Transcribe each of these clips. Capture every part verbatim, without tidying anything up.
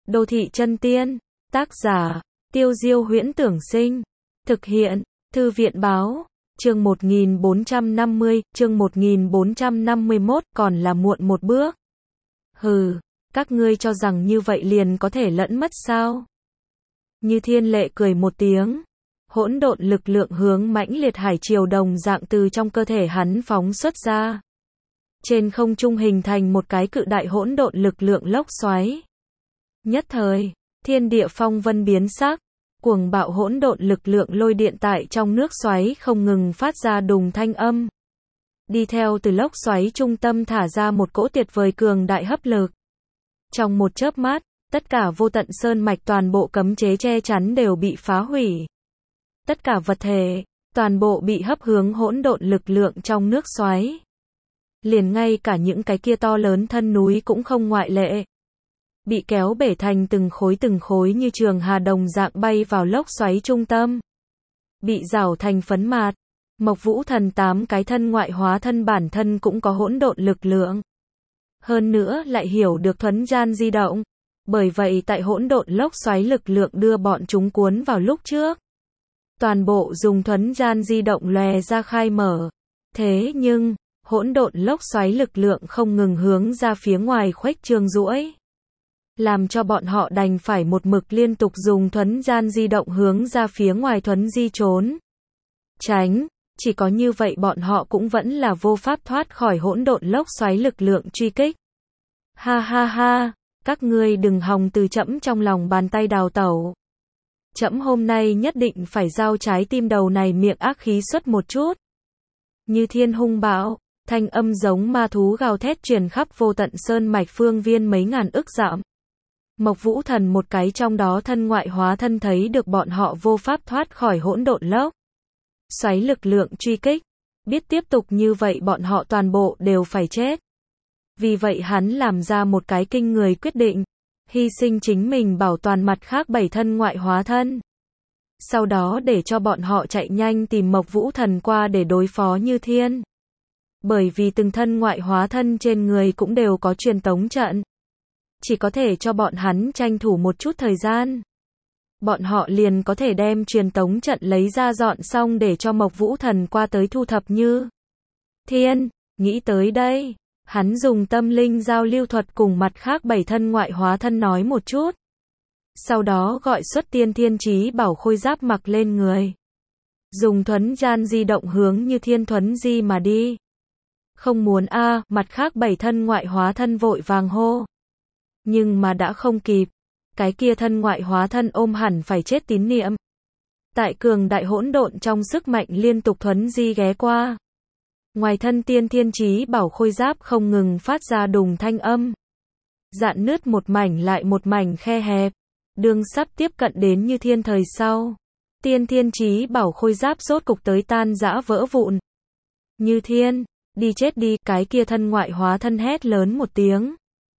Đô thị chân tiên. Tác giả, Tiêu Diêu Huyễn Tưởng Sinh. Thực hiện, Thư viện Báo. Chương một nghìn bốn trăm năm mươi, chương một nghìn bốn trăm năm mươi mốt, còn là muộn một bước. Hừ, các ngươi cho rằng như vậy liền có thể lẫn mất sao? Như Thiên Lệ cười một tiếng. Hỗn độn lực lượng hướng mãnh liệt hải triều đồng dạng từ trong cơ thể hắn phóng xuất ra. Trên không trung hình thành một cái cự đại hỗn độn lực lượng lốc xoáy. Nhất thời, thiên địa phong vân biến sắc, cuồng bạo hỗn độn lực lượng lôi điện tại trong nước xoáy không ngừng phát ra đùng thanh âm. Đi theo từ lốc xoáy trung tâm thả ra một cỗ tuyệt vời cường đại hấp lực. Trong một chớp mắt, tất cả vô tận sơn mạch toàn bộ cấm chế che chắn đều bị phá hủy. Tất cả vật thể, toàn bộ bị hấp hướng hỗn độn lực lượng trong nước xoáy. Liền ngay cả những cái kia to lớn thân núi cũng không ngoại lệ. Bị kéo bể thành từng khối từng khối như trường hà đồng dạng bay vào lốc xoáy trung tâm. Bị rào thành phấn mạt. Mộc Vũ Thần tám cái thân ngoại hóa thân bản thân cũng có hỗn độn lực lượng. Hơn nữa lại hiểu được thuấn gian di động. Bởi vậy tại hỗn độn lốc xoáy lực lượng đưa bọn chúng cuốn vào lúc trước. Toàn bộ dùng thuấn gian di động lòe ra khai mở. Thế nhưng, hỗn độn lốc xoáy lực lượng không ngừng hướng ra phía ngoài khuếch trương duỗi. Làm cho bọn họ đành phải một mực liên tục dùng thuấn gian di động hướng ra phía ngoài thuấn di trốn. Tránh, chỉ có như vậy bọn họ cũng vẫn là vô pháp thoát khỏi hỗn độn lốc xoáy lực lượng truy kích. Ha ha ha, các ngươi đừng hòng từ trẫm trong lòng bàn tay đào tẩu. Trẫm hôm nay nhất định phải giao trái tim đầu này miệng ác khí xuất một chút. Như Thiên hung bạo, thanh âm giống ma thú gào thét truyền khắp vô tận sơn mạch phương viên mấy ngàn ức dặm. Mộc Vũ Thần một cái trong đó thân ngoại hóa thân thấy được bọn họ vô pháp thoát khỏi hỗn độn lốc xoáy lực lượng truy kích, biết tiếp tục như vậy bọn họ toàn bộ đều phải chết. Vì vậy hắn làm ra một cái kinh người quyết định, hy sinh chính mình bảo toàn mặt khác bảy thân ngoại hóa thân. Sau đó để cho bọn họ chạy nhanh tìm Mộc Vũ Thần qua để đối phó Như Thiên. Bởi vì từng thân ngoại hóa thân trên người cũng đều có truyền tống trận. Chỉ có thể cho bọn hắn tranh thủ một chút thời gian. Bọn họ liền có thể đem truyền tống trận lấy ra dọn xong để cho Mộc Vũ Thần qua tới thu thập Như Thiên. Nghĩ tới đây, hắn dùng tâm linh giao lưu thuật cùng mặt khác bảy thân ngoại hóa thân nói một chút. Sau đó gọi xuất tiên thiên chí bảo khôi giáp mặc lên người. Dùng thuấn gian di động hướng Như Thiên thuấn di mà đi. Không muốn a, à, mặt khác bảy thân ngoại hóa thân vội vàng hô. Nhưng mà đã không kịp. Cái kia thân ngoại hóa thân ôm hẳn phải chết tín niệm. Tại cường đại hỗn độn trong sức mạnh liên tục thuấn di ghé qua. Ngoài thân tiên thiên chí bảo khôi giáp không ngừng phát ra đùng thanh âm. Dạn nứt một mảnh lại một mảnh khe hẹp. Đường sắp tiếp cận đến Như Thiên thời sau. Tiên thiên chí bảo khôi giáp rốt cục tới tan rã vỡ vụn. Như Thiên, đi chết đi, cái kia thân ngoại hóa thân hét lớn một tiếng.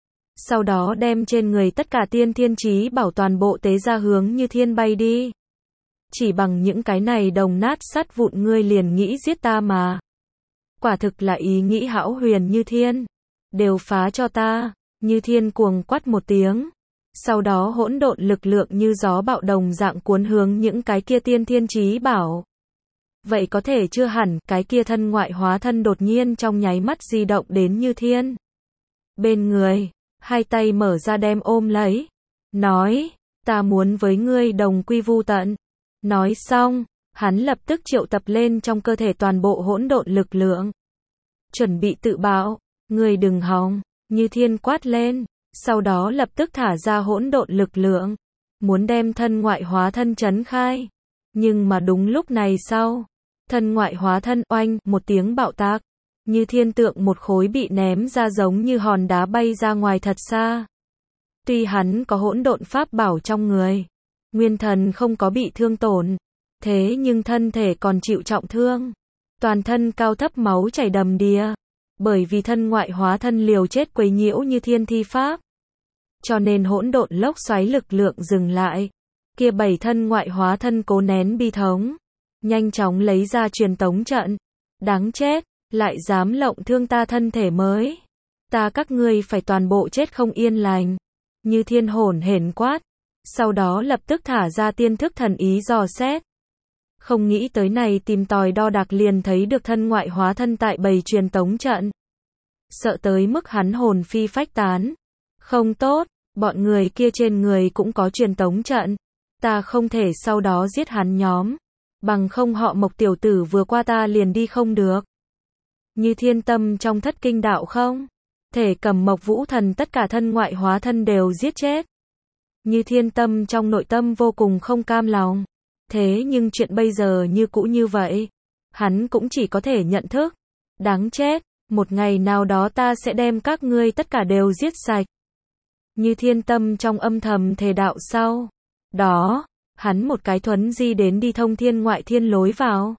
Sau đó đem trên người tất cả tiên thiên chí bảo toàn bộ tế ra hướng Như Thiên bay đi. Chỉ bằng những cái này đồng nát sắt vụn ngươi liền nghĩ giết ta mà. Quả thực là ý nghĩ hão huyền Như Thiên. Đều phá cho ta. Như Thiên cuồng quát một tiếng. Sau đó hỗn độn lực lượng như gió bạo đồng dạng cuốn hướng những cái kia tiên thiên chí bảo. Vậy có thể chưa hẳn, cái kia thân ngoại hóa thân đột nhiên trong nháy mắt di động đến Như Thiên. Bên người, hai tay mở ra đem ôm lấy. Nói, ta muốn với ngươi đồng quy vu tận. Nói xong, hắn lập tức triệu tập lên trong cơ thể toàn bộ hỗn độn lực lượng. Chuẩn bị tự bạo, ngươi đừng hòng, Như Thiên quát lên. Sau đó lập tức thả ra hỗn độn lực lượng. Muốn đem thân ngoại hóa thân trấn khai. Nhưng mà đúng lúc này sau. Thân ngoại hóa thân oanh, một tiếng bạo tạc. Như Thiên tượng một khối bị ném ra giống như hòn đá bay ra ngoài thật xa. Tuy hắn có hỗn độn pháp bảo trong người. Nguyên thần không có bị thương tổn. Thế nhưng thân thể còn chịu trọng thương. Toàn thân cao thấp máu chảy đầm đìa. Bởi vì thân ngoại hóa thân liều chết quấy nhiễu Như Thiên thi pháp. Cho nên hỗn độn lốc xoáy lực lượng dừng lại. Kia bảy thân ngoại hóa thân cố nén bi thống. Nhanh chóng lấy ra truyền tống trận. Đáng chết, lại dám lộng thương ta thân thể mới. Ta các ngươi phải toàn bộ chết không yên lành. Như Thiên hổn hển quát, sau đó lập tức thả ra tiên thức thần ý dò xét. Không nghĩ tới này tìm tòi đo đạc liền thấy được thân ngoại hóa thân tại bầy truyền tống trận. Sợ tới mức hắn hồn phi phách tán. Không tốt, bọn người kia trên người cũng có truyền tống trận. Ta không thể sau đó giết hắn nhóm. Bằng không họ Mộc tiểu tử vừa qua ta liền đi không được. Như Thiên tâm trong thất kinh đạo không? Thể cầm Mộc Vũ Thần tất cả thân ngoại hóa thân đều giết chết. Như Thiên tâm trong nội tâm vô cùng không cam lòng. Thế nhưng chuyện bây giờ như cũ như vậy. Hắn cũng chỉ có thể nhận thức. Đáng chết, một ngày nào đó ta sẽ đem các ngươi tất cả đều giết sạch. Như Thiên tâm trong âm thầm thề đạo sau. Đó, hắn một cái thuấn di đến đi thông thiên ngoại thiên lối vào.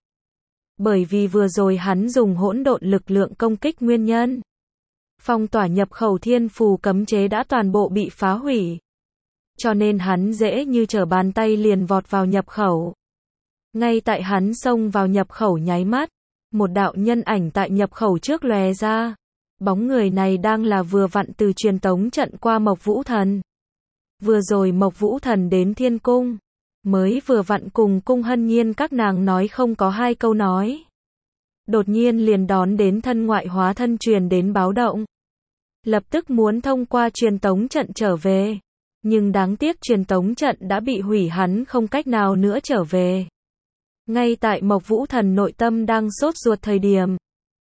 Bởi vì vừa rồi hắn dùng hỗn độn lực lượng công kích nguyên nhân. Phong tỏa nhập khẩu thiên phù cấm chế đã toàn bộ bị phá hủy. Cho nên hắn dễ như trở bàn tay liền vọt vào nhập khẩu. Ngay tại hắn xông vào nhập khẩu nháy mắt, một đạo nhân ảnh tại nhập khẩu trước lóe ra. Bóng người này đang là vừa vặn từ truyền tống trận qua Mộc Vũ Thần. Vừa rồi Mộc Vũ Thần đến thiên cung, mới vừa vặn cùng Cung Hân Nhiên các nàng nói không có hai câu nói. Đột nhiên liền đón đến thân ngoại hóa thân truyền đến báo động. Lập tức muốn thông qua truyền tống trận trở về. Nhưng đáng tiếc truyền tống trận đã bị hủy, hắn không cách nào nữa trở về. Ngay tại Mộc Vũ Thần nội tâm đang sốt ruột thời điểm,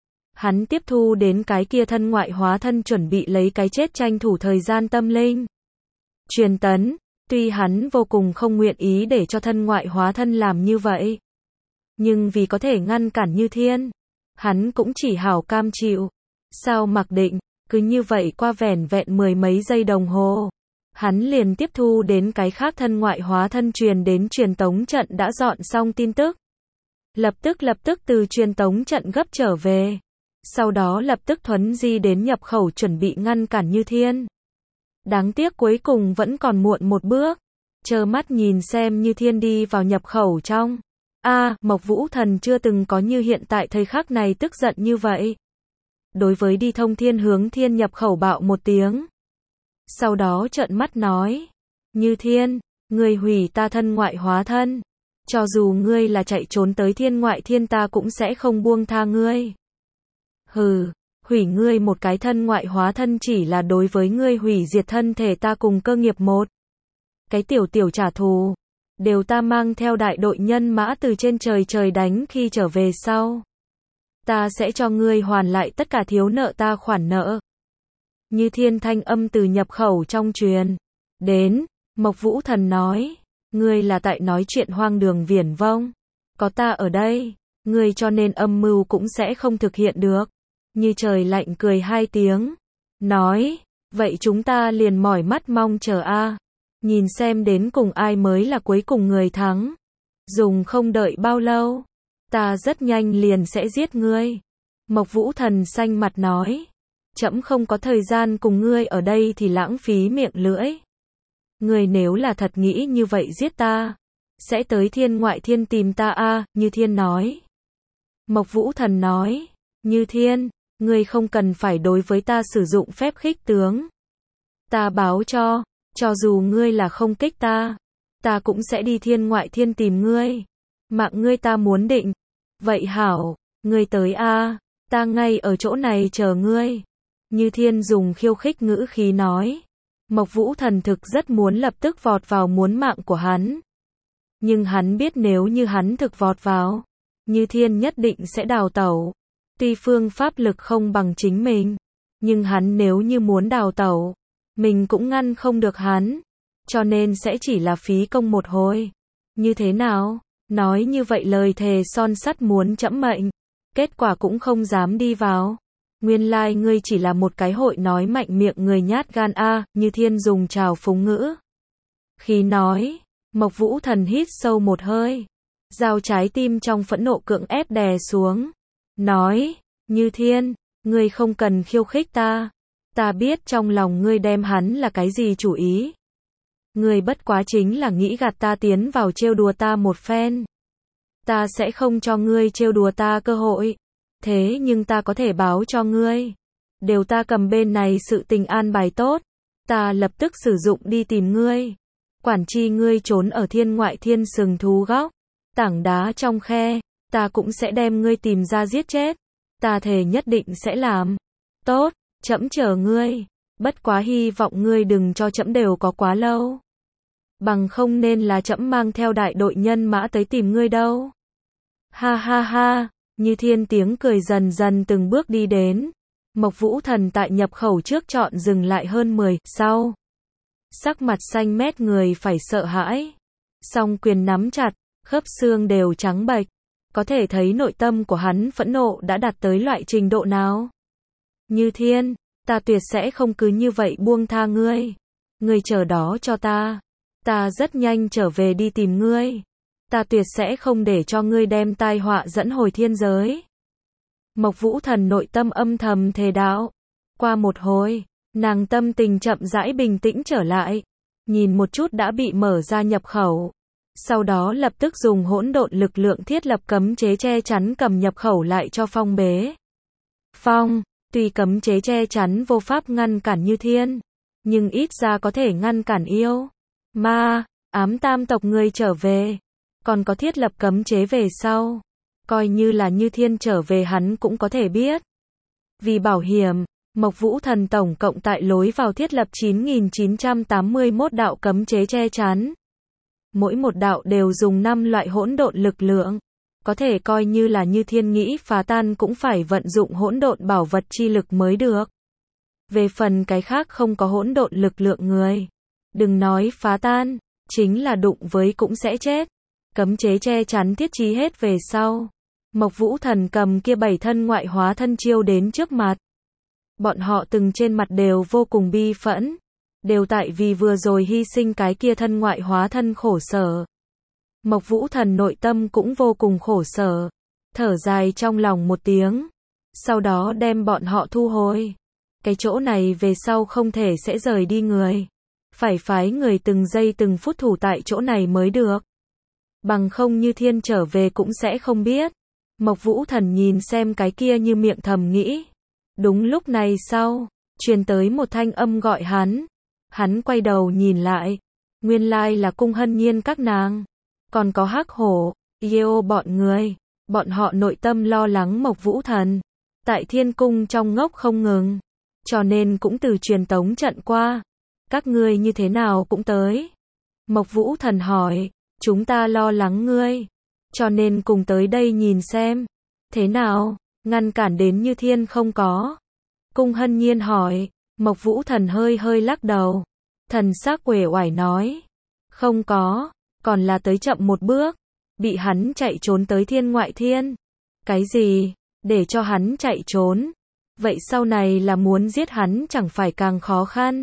hắn tiếp thu đến cái kia thân ngoại hóa thân chuẩn bị lấy cái chết tranh thủ thời gian tâm linh. Truyền tấn, tuy hắn vô cùng không nguyện ý để cho thân ngoại hóa thân làm như vậy. Nhưng vì có thể ngăn cản Như Thiên, hắn cũng chỉ hảo cam chịu. Sao mặc định, cứ như vậy qua vẻn vẹn mười mấy giây đồng hồ. Hắn liền tiếp thu đến cái khác thân ngoại hóa thân truyền đến truyền tống trận đã dọn xong tin tức. Lập tức lập tức từ truyền tống trận gấp trở về. Sau đó lập tức thuấn di đến nhập khẩu chuẩn bị ngăn cản Như Thiên. Đáng tiếc cuối cùng vẫn còn muộn một bước. Trơ mắt nhìn xem Như Thiên đi vào nhập khẩu trong. A, à, Mộc Vũ Thần chưa từng có như hiện tại thời khắc này tức giận như vậy. Đối với đi thông thiên hướng thiên nhập khẩu bạo một tiếng. Sau đó trợn mắt nói, Như Thiên, ngươi hủy ta thân ngoại hóa thân. Cho dù ngươi là chạy trốn tới thiên ngoại thiên ta cũng sẽ không buông tha ngươi. Hừ, hủy ngươi một cái thân ngoại hóa thân chỉ là đối với ngươi hủy diệt thân thể ta cùng cơ nghiệp một. Cái tiểu tiểu trả thù, đều ta mang theo đại đội nhân mã từ trên trời trời đánh khi trở về sau. Ta sẽ cho ngươi hoàn lại tất cả thiếu nợ ta khoản nợ. Như Thiên thanh âm từ nhập khẩu trong truyền đến, Mộc Vũ Thần nói, ngươi là tại nói chuyện hoang đường viển vông. Có ta ở đây, ngươi cho nên âm mưu cũng sẽ không thực hiện được. Như Trời lạnh cười hai tiếng, nói, vậy chúng ta liền mỏi mắt mong chờ a, nhìn xem đến cùng ai mới là cuối cùng người thắng. Dùng không đợi bao lâu, ta rất nhanh liền sẽ giết ngươi. Mộc Vũ Thần xanh mặt nói, trẫm không có thời gian cùng ngươi ở đây thì lãng phí miệng lưỡi. Ngươi nếu là thật nghĩ như vậy giết ta, sẽ tới thiên ngoại thiên tìm ta a, à, Như Thiên nói. Mộc Vũ Thần nói, Như Thiên, ngươi không cần phải đối với ta sử dụng phép khích tướng. Ta báo cho, cho dù ngươi là không kích ta, ta cũng sẽ đi thiên ngoại thiên tìm ngươi. Mạng ngươi ta muốn định. Vậy hảo, ngươi tới a, à, ta ngay ở chỗ này chờ ngươi. Như Thiên dùng khiêu khích ngữ khí nói. Mộc Vũ Thần thực rất muốn lập tức vọt vào muốn mạng của hắn. Nhưng hắn biết nếu như hắn thực vọt vào, Như Thiên nhất định sẽ đào tẩu. Tuy phương pháp lực không bằng chính mình, nhưng hắn nếu như muốn đào tẩu, mình cũng ngăn không được hắn. Cho nên sẽ chỉ là phí công một hồi. Như thế nào? Nói như vậy lời thề son sắt muốn trẫm mệnh. Kết quả cũng không dám đi vào. Nguyên lai like ngươi chỉ là một cái hội nói mạnh miệng người nhát gan a, à, Như Thiên dùng trào phúng ngữ. Khi nói, Mộc Vũ Thần hít sâu một hơi. Dao trái tim trong phẫn nộ cưỡng ép đè xuống. Nói, Như Thiên, ngươi không cần khiêu khích ta. Ta biết trong lòng ngươi đem hắn là cái gì chủ ý. Ngươi bất quá chính là nghĩ gạt ta tiến vào trêu đùa ta một phen. Ta sẽ không cho ngươi trêu đùa ta cơ hội. Thế nhưng ta có thể báo cho ngươi. Đều ta cầm bên này sự tình an bài tốt. ta lập tức sử dụng đi tìm ngươi. Quản chi ngươi trốn ở thiên ngoại thiên sừng thú góc, tảng đá trong khe, ta cũng sẽ đem ngươi tìm ra giết chết. Ta thề nhất định sẽ làm. Tốt, trẫm chờ ngươi. Bất quá hy vọng ngươi đừng cho trẫm đều có quá lâu. Bằng không nên là trẫm mang theo đại đội nhân mã tới tìm ngươi đâu. Ha ha ha, Như Thiên tiếng cười dần dần từng bước đi đến. Mộc Vũ Thần tại nhập khẩu trước chọn dừng lại hơn mười, sau. Sắc mặt xanh mét người phải sợ hãi. Song quyền nắm chặt, khớp xương đều trắng bệch. Có thể thấy nội tâm của hắn phẫn nộ đã đạt tới loại trình độ nào. Như Thiên, ta tuyệt sẽ không cứ như vậy buông tha ngươi. Ngươi chờ đó cho ta. Ta rất nhanh trở về đi tìm ngươi. Ta tuyệt sẽ không để cho ngươi đem tai họa dẫn hồi thiên giới. Mộc Vũ Thần nội tâm âm thầm thề đạo. Qua một hồi, nàng tâm tình chậm rãi bình tĩnh trở lại. Nhìn một chút đã bị mở ra nhập khẩu. Sau đó lập tức dùng hỗn độn lực lượng thiết lập cấm chế che chắn cầm nhập khẩu lại cho phong bế. Phong, tuy cấm chế che chắn vô pháp ngăn cản Như Thiên, nhưng ít ra có thể ngăn cản yêu, ma, ám tam tộc người trở về. Còn có thiết lập cấm chế về sau. Coi như là Như Thiên trở về hắn cũng có thể biết. Vì bảo hiểm, Mộc Vũ Thần tổng cộng tại lối vào thiết lập chín nghìn chín trăm tám mươi mốt đạo cấm chế che chắn. Mỗi một đạo đều dùng năm loại hỗn độn lực lượng. Có thể coi như là Như Thiên nghĩ phá tan cũng phải vận dụng hỗn độn bảo vật chi lực mới được. Về phần cái khác không có hỗn độn lực lượng người. Đừng nói phá tan, chính là đụng với cũng sẽ chết. Cấm chế che chắn thiết trí hết về sau. Mộc Vũ Thần cầm kia bảy thân ngoại hóa thân chiêu đến trước mặt. Bọn họ từng trên mặt đều vô cùng bi phẫn. Đều tại vì vừa rồi hy sinh cái kia thân ngoại hóa thân khổ sở. Mộc Vũ Thần nội tâm cũng vô cùng khổ sở. Thở dài trong lòng một tiếng. Sau đó đem bọn họ thu hồi. Cái chỗ này về sau không thể sẽ rời đi người. Phải phái người từng giây từng phút thủ tại chỗ này mới được. Bằng không Như Thiên trở về cũng sẽ không biết. Mộc Vũ Thần nhìn xem cái kia như miệng thầm nghĩ. Đúng lúc này sau, truyền tới một thanh âm gọi hắn. Hắn quay đầu nhìn lại. Nguyên lai là Cung Hân Nhiên các nàng. Còn có Hắc Hổ, Yêu bọn người. Bọn họ nội tâm lo lắng Mộc Vũ Thần. Tại Thiên Cung trong ngốc không ngừng. Cho nên cũng từ truyền tống trận qua. Các ngươi như thế nào cũng tới. Mộc Vũ Thần hỏi. Chúng ta lo lắng ngươi. Cho nên cùng tới đây nhìn xem. Thế nào, ngăn cản đến Như Thiên không có. Cung Hân Nhiên hỏi. Mộc Vũ Thần hơi hơi lắc đầu. Thần sắc uể oải nói. Không có, còn là tới chậm một bước. Bị hắn chạy trốn tới thiên ngoại thiên. Cái gì, để cho hắn chạy trốn. Vậy sau này là muốn giết hắn chẳng phải càng khó khăn.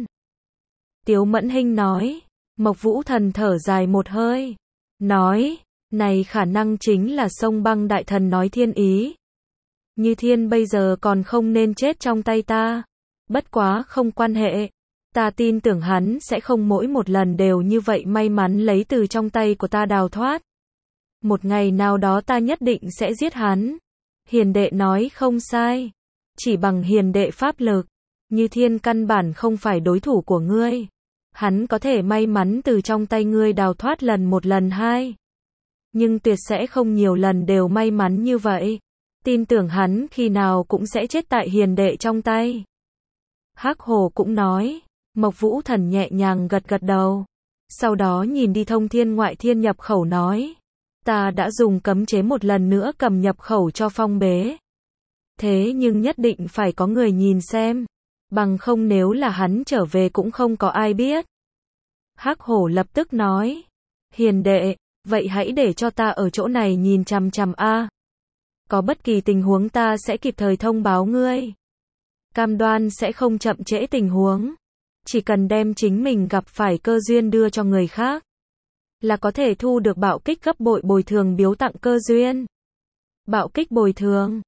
Tiếu Mẫn Hinh nói. Mộc Vũ Thần thở dài một hơi. Nói, này khả năng chính là sông băng đại thần nói thiên ý. Như Thiên bây giờ còn không nên chết trong tay ta. Bất quá không quan hệ. Ta tin tưởng hắn sẽ không mỗi một lần đều như vậy may mắn lấy từ trong tay của ta đào thoát. Một ngày nào đó ta nhất định sẽ giết hắn. Hiền đệ nói không sai. Chỉ bằng hiền đệ pháp lực, Như Thiên căn bản không phải đối thủ của ngươi. Hắn có thể may mắn từ trong tay ngươi đào thoát lần một lần hai. Nhưng tuyệt sẽ không nhiều lần đều may mắn như vậy. Tin tưởng hắn khi nào cũng sẽ chết tại hiền đệ trong tay. Hắc Hổ cũng nói. Mộc Vũ Thần nhẹ nhàng gật gật đầu. Sau đó nhìn đi thông thiên ngoại thiên nhập khẩu nói. Ta đã dùng cấm chế một lần nữa cầm nhập khẩu cho phong bế. Thế nhưng nhất định phải có người nhìn xem. Bằng không nếu là hắn trở về cũng không có ai biết. Hắc Hổ lập tức nói. Hiền đệ, vậy hãy để cho ta ở chỗ này nhìn chằm chằm a. Có bất kỳ tình huống ta sẽ kịp thời thông báo ngươi. Cam đoan sẽ không chậm trễ tình huống. Chỉ cần đem chính mình gặp phải cơ duyên đưa cho người khác. Là có thể thu được bạo kích gấp bội bồi thường biếu tặng cơ duyên. Bạo kích bồi thường.